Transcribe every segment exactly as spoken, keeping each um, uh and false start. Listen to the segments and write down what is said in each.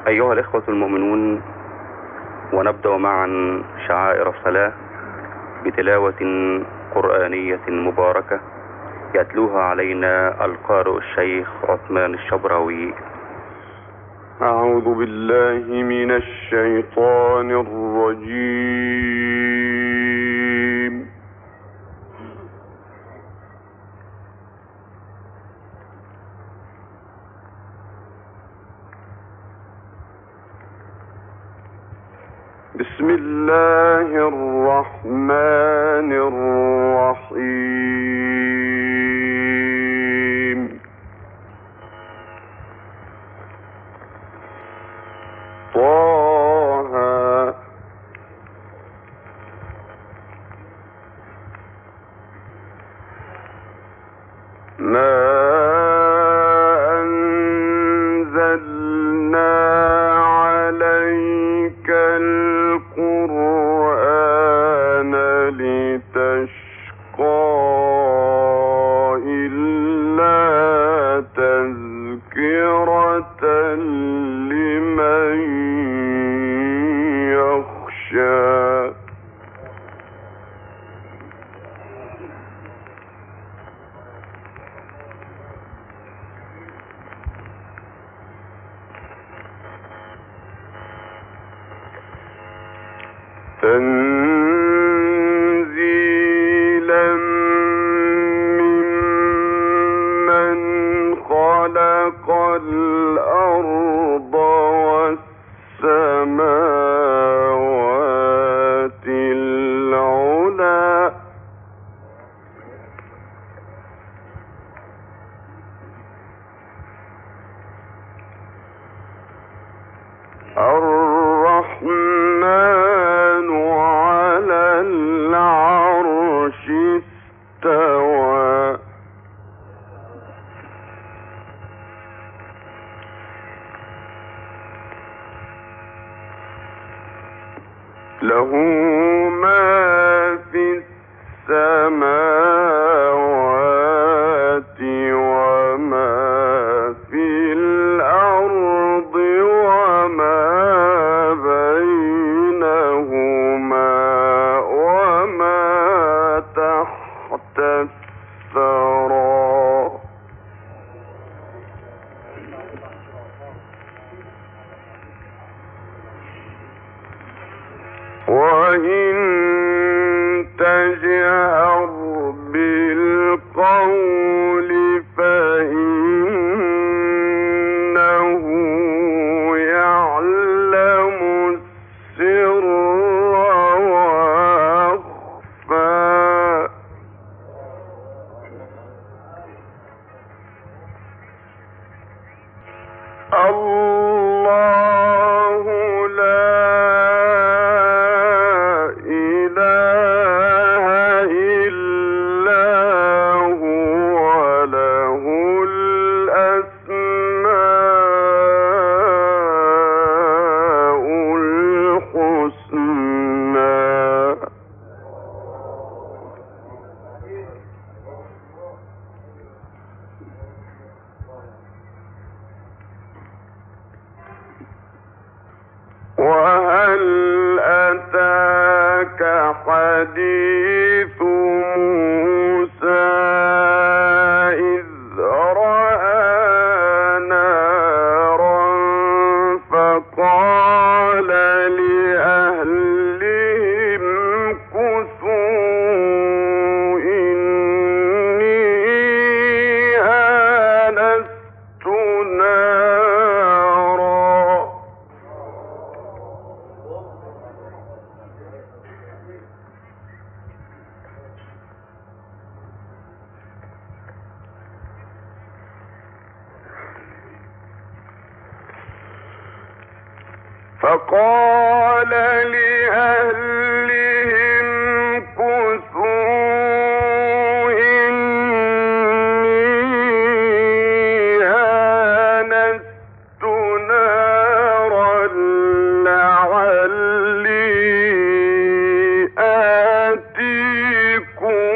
أيها الإخوة المؤمنون، ونبدأ معا شعائر الصلاة بتلاوة قرآنية مباركة يتلوها علينا القارئ الشيخ عثمان الشبراوي. أعوذ بالله من الشيطان الرجيم. بسم الله الرحمن الرحيم. طه ما أنزلنا عليك القرآن لتشقى إلا تذكرة لمن يخشى. تنزيلا ممن خلق الأرض والسماوات العلى. الرحمن على العرش استوى. له ما في السماوات وما في الأرض وما بينهما وما تحت الثرى. وإن تجهر بالقول فإنه يعلم السر وأخفى. الله لا إله إلا هو له الأسماء الحسنى. وهل أتاك حديث موسى إذ رأى نارا فقال لأهلهم كثوا إني آنست نارا. فقال لأهلهم كثوا إني آنست نارا لعلي آتيكم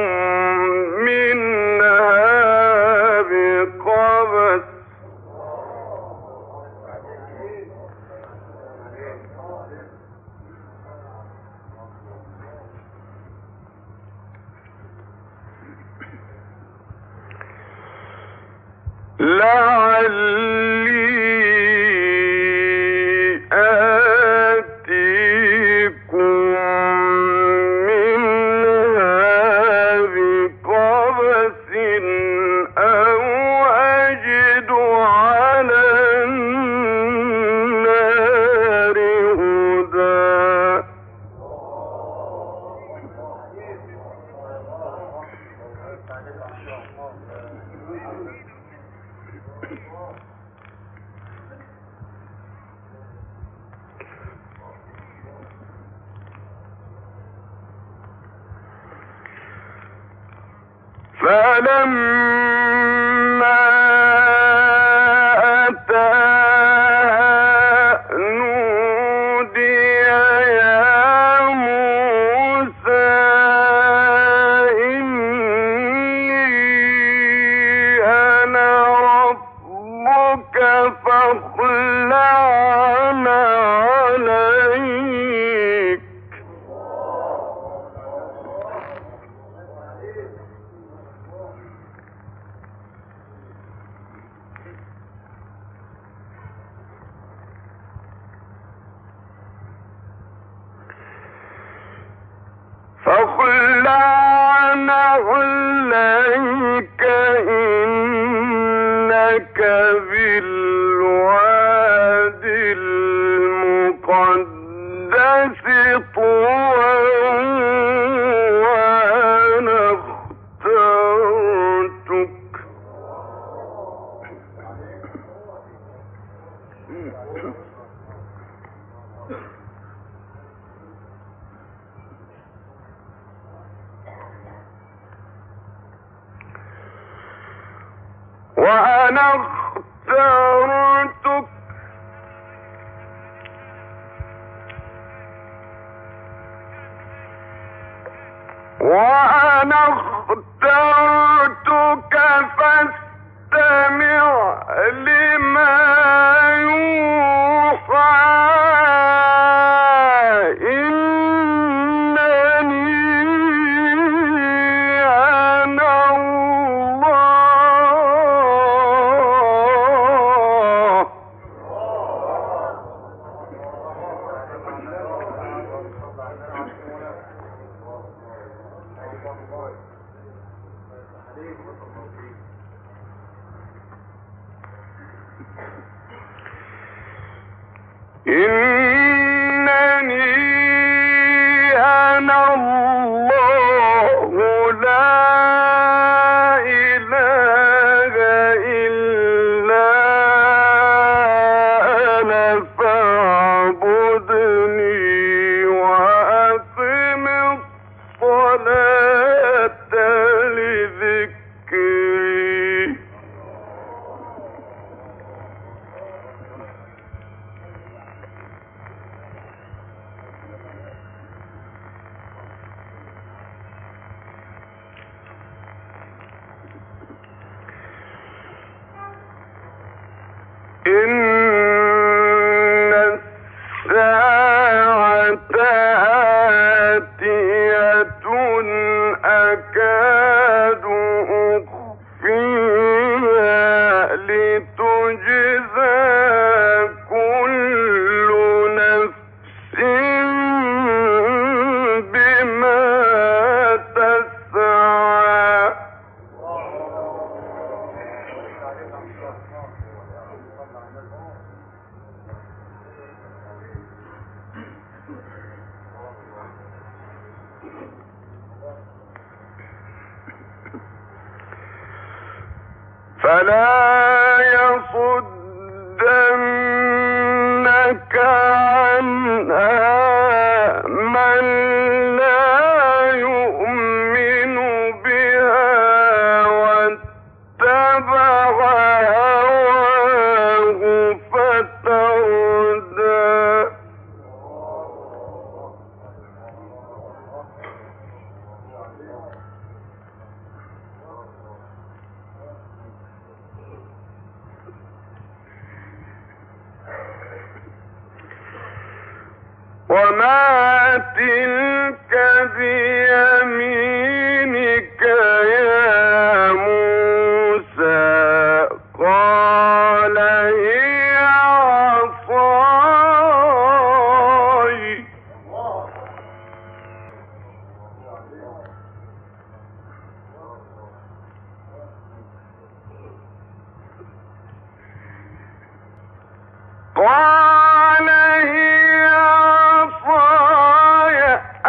منها بقبس فلما أتاها نودي يا موسى إني أنا ربك فاخلع عليك. فاخلع عليك إنك بالواد المقدس طوى وأنا اخترتك. وأنا اخترتك وأنا اخترتك فاستمع لما يوحى إنني أنا الله لا إله إلا أنا فاعبدني وأقم الصلاة لذكري. إن الساعة آتية أكاد أخفيها لتجزى كل نفس بما تسعى. فلا يصدنك عنها من لا يؤمن بها واتبع هواه فتردى. وما تلك بيمينك يا موسى؟ قال قال هي عصاي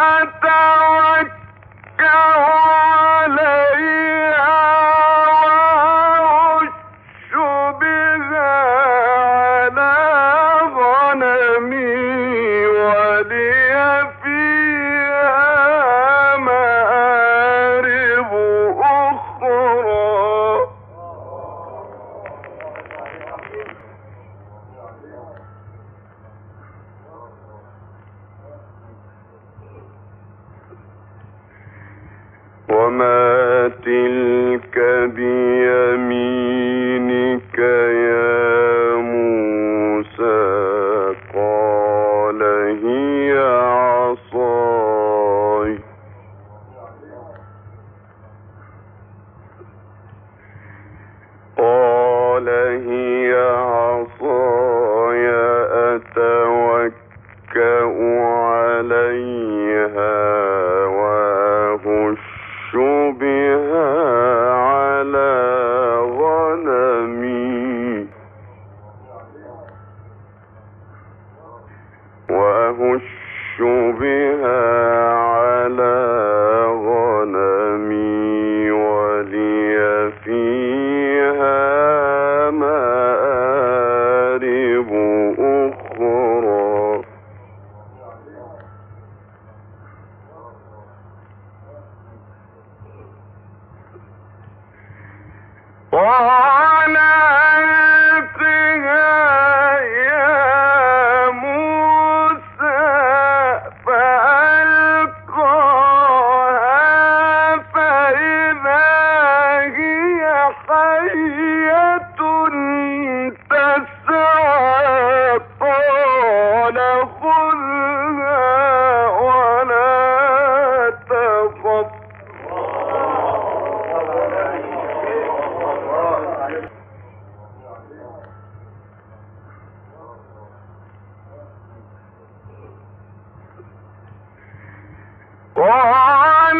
أتوكأ عليها وأهش بها على غنمي ولي فيها مآرب أخرى. وما تلك بيمينك يا موسى قال هي عصاي قال هي عصاي أتوكأ عليها وأهش بها على غنمي وأهش بها على غنمي ولي فيها مآرب أخرى. قال ألقها يا موسى فألقاها فإذا هي حية تسعى قال خذها ولا تخف. قال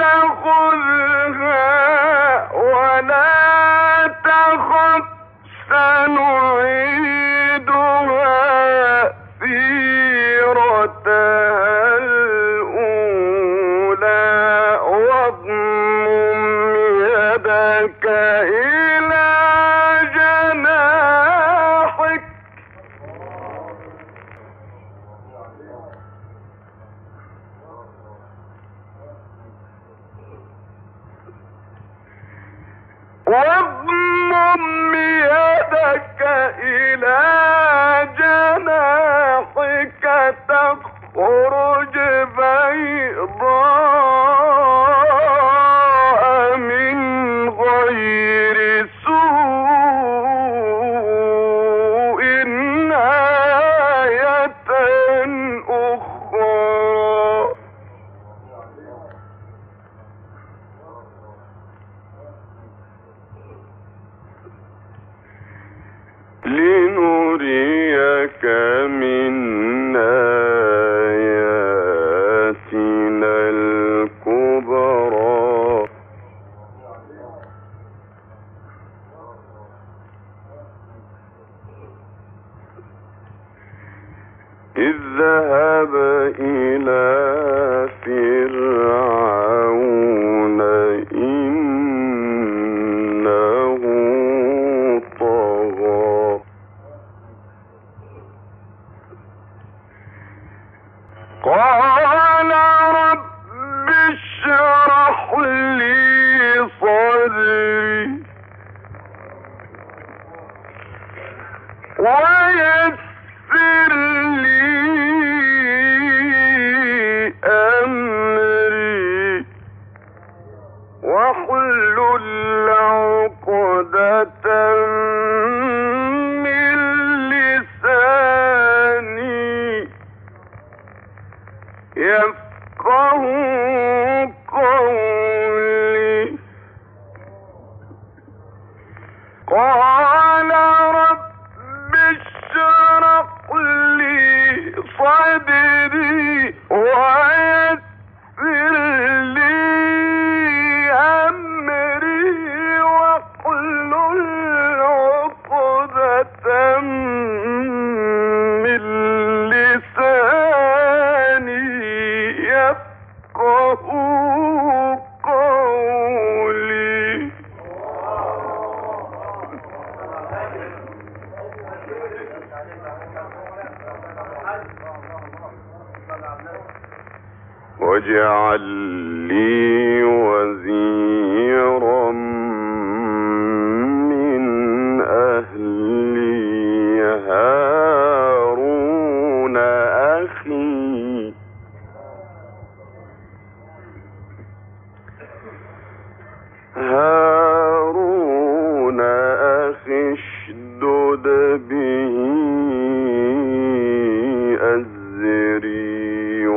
خذها ولا تخف سنعيدها سيرتها الأولى واضمم يدك إلى جناحك واضمم يدك إلى جناحك تخرج بيضاء من غير سوء آية أخرى. لنريك من آياتنا الكبرى. اذهب إلى فرعون إنه طغى. قال رب اشرح لي صدري ويسر لي أمري واحلل عقدة من لساني يفقه قولي. قال رب اشرح لي صدري ويسر لي أمري واحلل عقدة من واجعل لي وزيرا من أهلي هارون أخي هارون أخي اشدد به أزري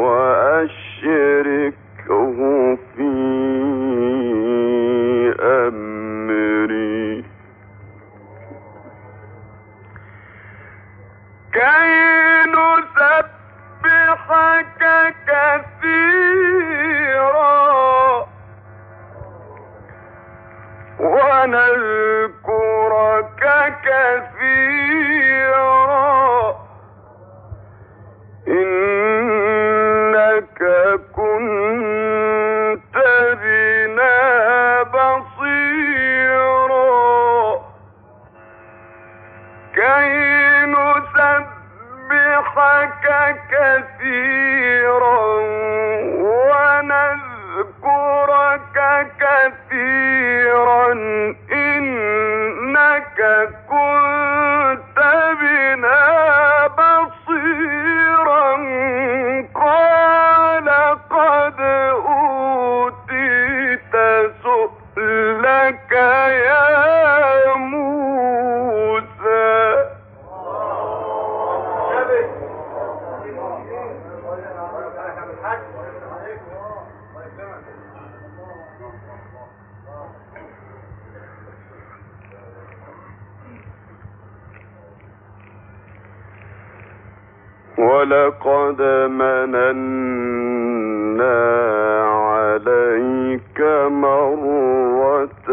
وأشركه في أمري كي نسبحك كثيرا ونذكرك كثيرا إنك كنت بنا بصيرا كي نسبحك كثيرا ونذكرك كثيرا إنك كنت بنا بصيرا قال قد أوتيت سؤلك يا موسى ولقد مننا عليك مرة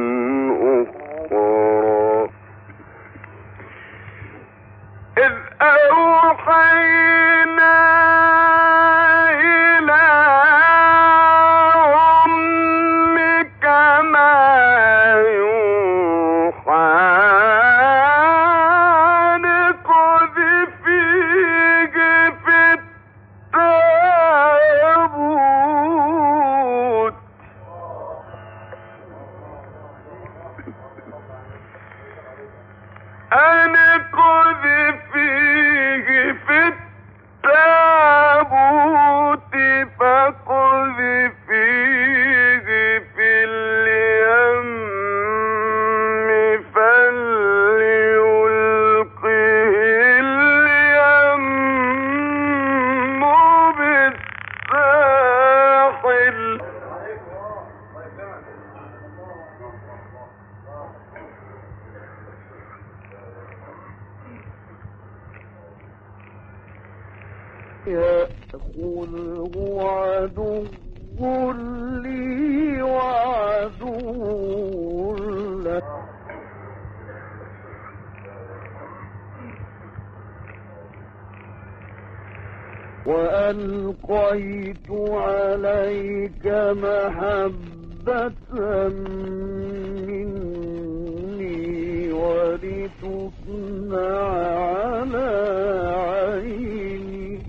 أخرى إذ أوحينا إلى أمك ما يوحى أن اقذفيه في التابوت فاقذفيه في اليم فليلقه اليم بالساحل يأخذه عدو لي وعدو له وألقيت عليك محبة مني ولتصنع على عيني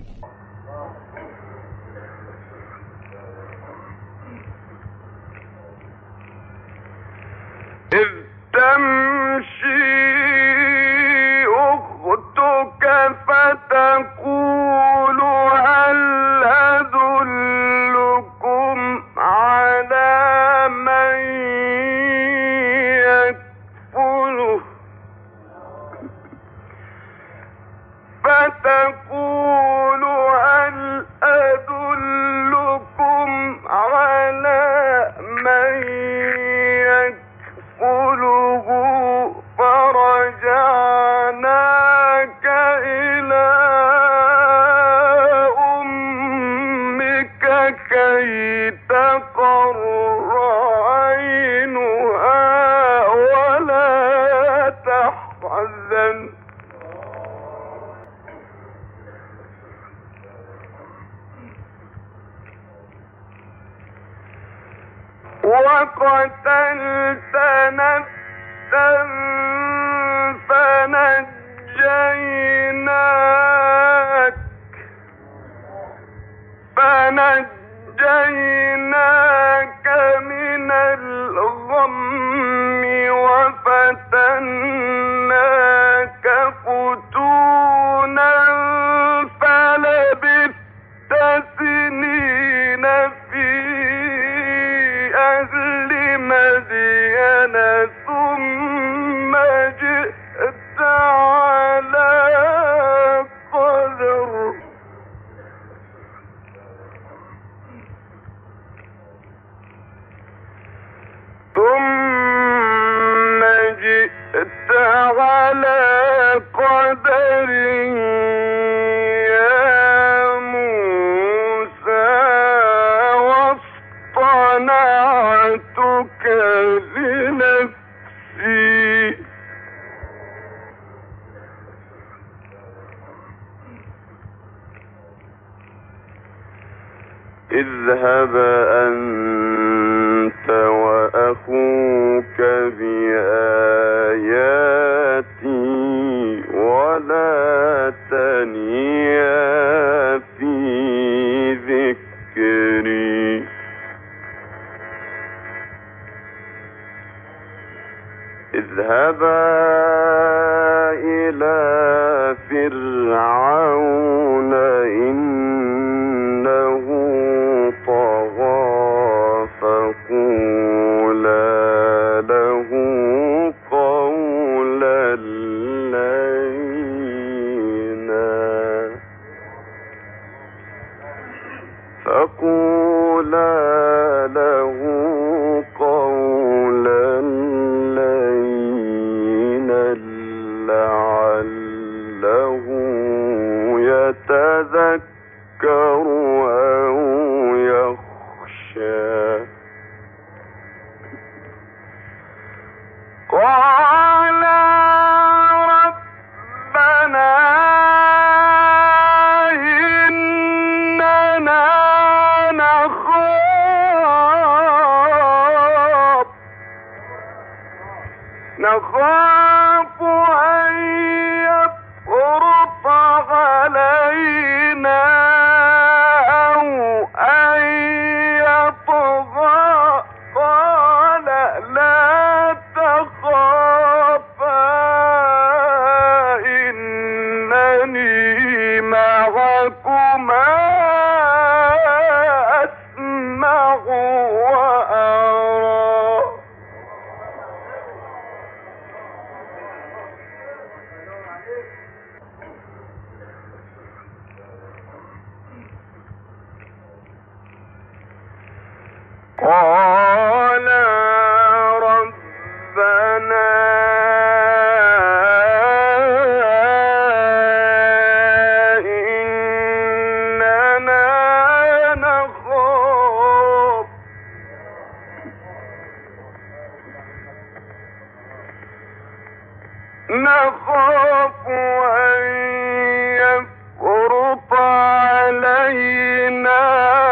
إذ تمشي أختك فتقول هل أدلكم على من يكفله فتقول هل أدلكم على من يكفله فرجعناك إلى أمك كي تقر عينها ولا تحزن وقتلت نفسا فنجيناك. فنجيناك من الغم وكذلك نخرج الموتى. وقتلت نفسا فنجيناك من الغم وكذلك نخرج الموتى ولنسبحك كثيرا إنك كنت بنا بصيرا كي نسبحك كثيرا ونذكرك كثيرا إنك كنت بنا بصيرا قال قد أوتيت سؤلك يا موسى إذ أوحينا ونجيناك من الغم وفتناك فتونا فلبثت سنين في أهل مدين ثم جئت على قدر ثم جئت على قدر يا موسى واصطنعتك لنفسي اذهب أنت وأخوك بآياتي ولا تنيا في ذكري اذهبا إلى فرعون إنه طغى فقولا له قولا لينا فقولا له قولا لينا لعله يتذكر أو يخشى قال ربنا إننا نخاف نخاف أن يفرط علينا أو أن يطغى قال لا تخافا إنني معكما أسمع وأرى قال ربنا إننا نخاف نخاف أن يفرط علينا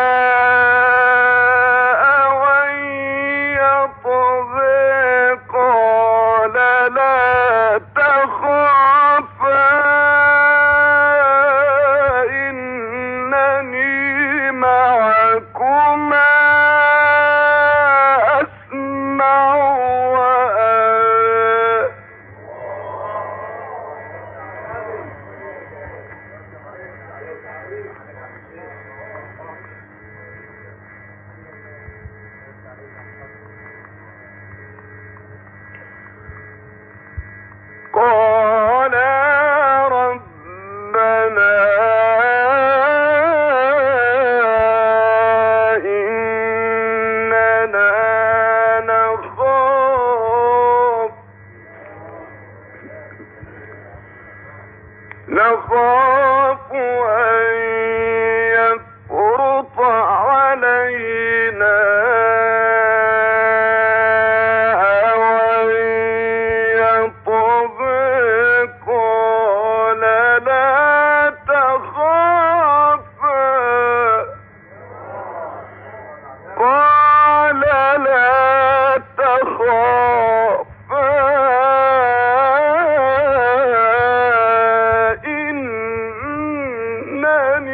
قال ربنا إننا نخاف نخاف أن يفرط علينا إنني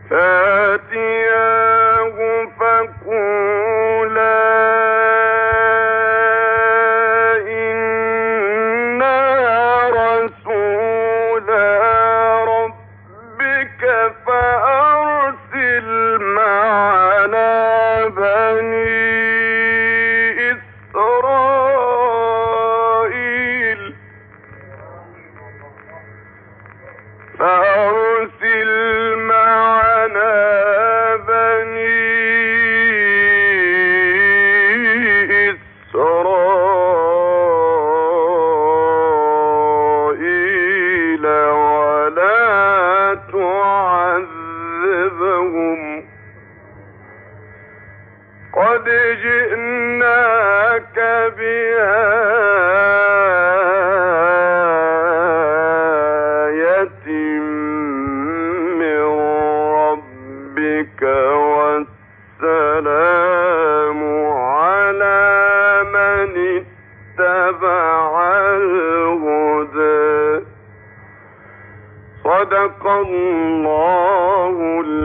فاتياه فقولا إنا رسولا ربك فأرسل معنا بني إسرائيل فأرسل معنا بني إسرائيل ولا تعذبهم قد جئناك بآية من ربك والسلام على من اتبع الهدى صدق الله